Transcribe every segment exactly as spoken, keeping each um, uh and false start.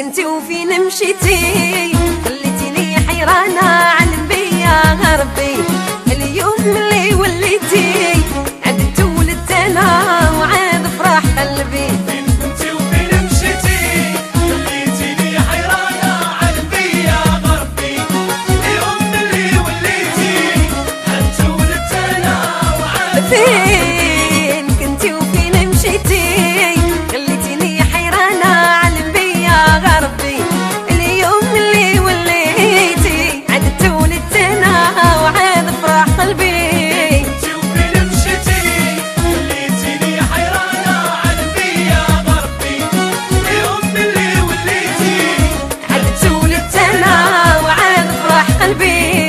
كنتي وفين مشيتي؟ خليتيني حيرانة علم بيا ربي. اليوم ملي وليتي عدت ولدت انا وعاد فرح قلبي. فين كنتي وفين مشيتي؟ خليتيني حيرانة علم بيا ربي. اليوم ملي وليتي عدت ولدت انا وعاد فرح قلبي. فين كنتي وفين مشيتي؟ خليتيني حيرانة علم بيا ربي. اليوم ملي وليتي عدت ولدت انا وعاد فرح قلبي. كنتي وفين مشيتي؟ خليتيني حيرانة علم بيا ربي. اليوم ملي وليتي عدت ولدت انا وعاد فرح قلبي.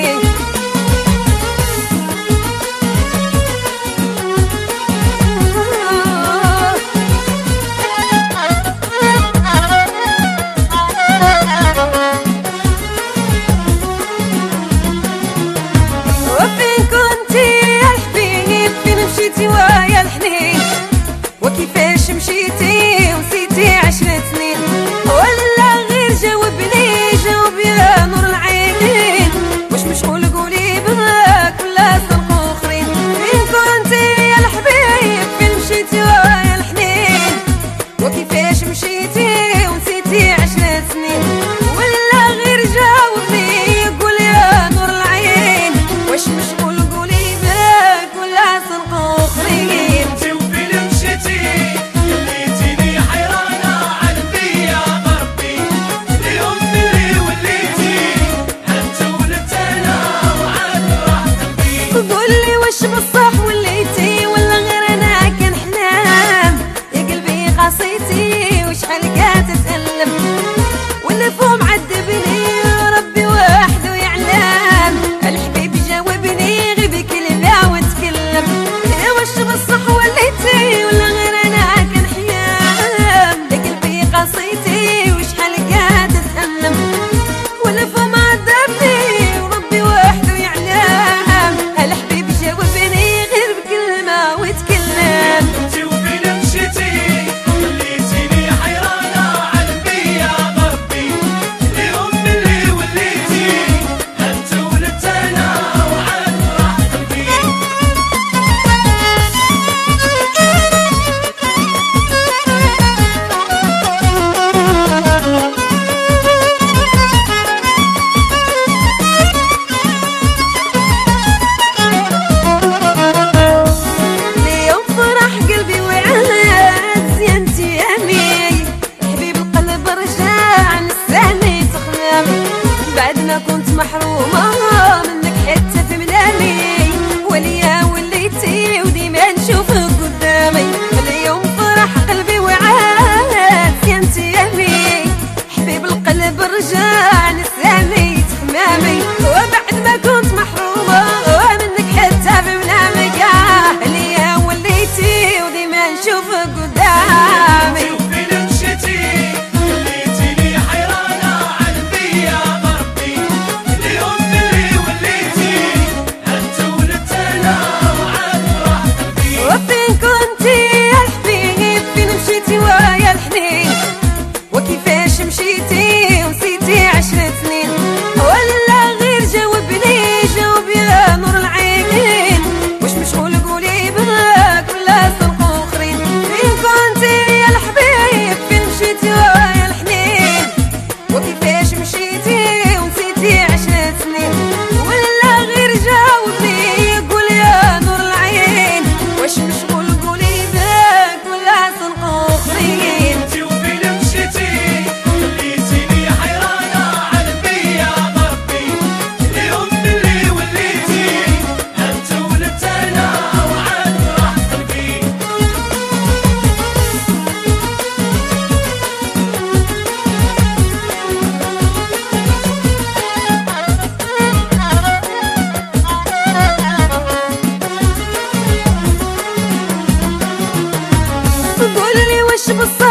وفين كنتي يا حبيب؟ فين مشيتي ويا الحنين؟ وكيفاش مشيتي ونسيتي عشرة سنين؟ ولا غير جاوبني جاوب يا نور العينين. واش مشغول قولي بهاك ولا صرف اخرين؟ فين كنتي يا الحبيب؟ فين مشيتي ويا الحنين؟ وكيفاش مشيتي ونسيتي عشرة سنين؟ ولا غير جاوبني قول يا نور العين. واش مشغول قولي بهاك ولا صرف اخرين؟ كنتي وفين مشيتي؟ خليتيني حيرانة علم بيا ربي. اليوم ملي وليتي عدت ولدت انا وعاد فرح قلبي. قولي واش بصح وليتي ولا غير انا كان حلام؟ يا قلبي قاسيتي وشحال كانت تتألم؟ والفو معذبني ربي وحده يعلم. الحبيب جاوبني غير بكلمة وتكلم. يا واش بصح وليتي ولا غير انا كان حلام؟ يا قلبي قاسيتي وشحال كانت تتألم؟ والفو معذبني وربي وحده يعلم. الحبيب جاوبني غير بكلمة وتكلم. كنتي وفين مشيتي؟ خليتيني حيرانة علم بيا ربي. اليوم ملي وليتي عدت ولدت انا وعاد فرح قلبي. اليوم فرح قلبي وعاد زينتي يامي. حبيب القلب رجع نساني تخمامي. بعد ما كنت محرومة منك حتى في منامي. وليا وليتي وديما نشوفك قدامي. اليوم فرح قلبي وعاد زينتي يامي. حبيب القلب رجع نساني تخمامي. وبعد ما كنت محرومة منك حتى في منامي. ليا وليتي وديما نشوفك قدامي. كنتي وفين مشيتي؟ خليتيني حيرانة علم بيا ربي. اليوم ملي وليتي عدت ولدت انا وعاد فرح قلبي. وفين كنتي يا حبيب؟ فين مشيتي ويا الحنين؟ وكيفاش مشيتي ونسيتي عشرة سنين؟ ولا غير جاوبني جاوب يا نور العينين. واش مشغول قولي بهاك ولا صرف اخرين؟ فين كنتي يا الحبيب؟ فين مشيتي ويا الحنين؟ وكيفاش مشيتي ونسيتي عشرة سنين؟ ولا غير جاوبني قول يا نور العين. واش مشغول قولي بهاك ولا صرف اخرين؟ كنتي وفين مشيتي؟ خليتيني حيرانة علم بيا ربي. اليوم ملي وليتي عدت ولدت انا وعاد فرح قلبي. قولي واش بصح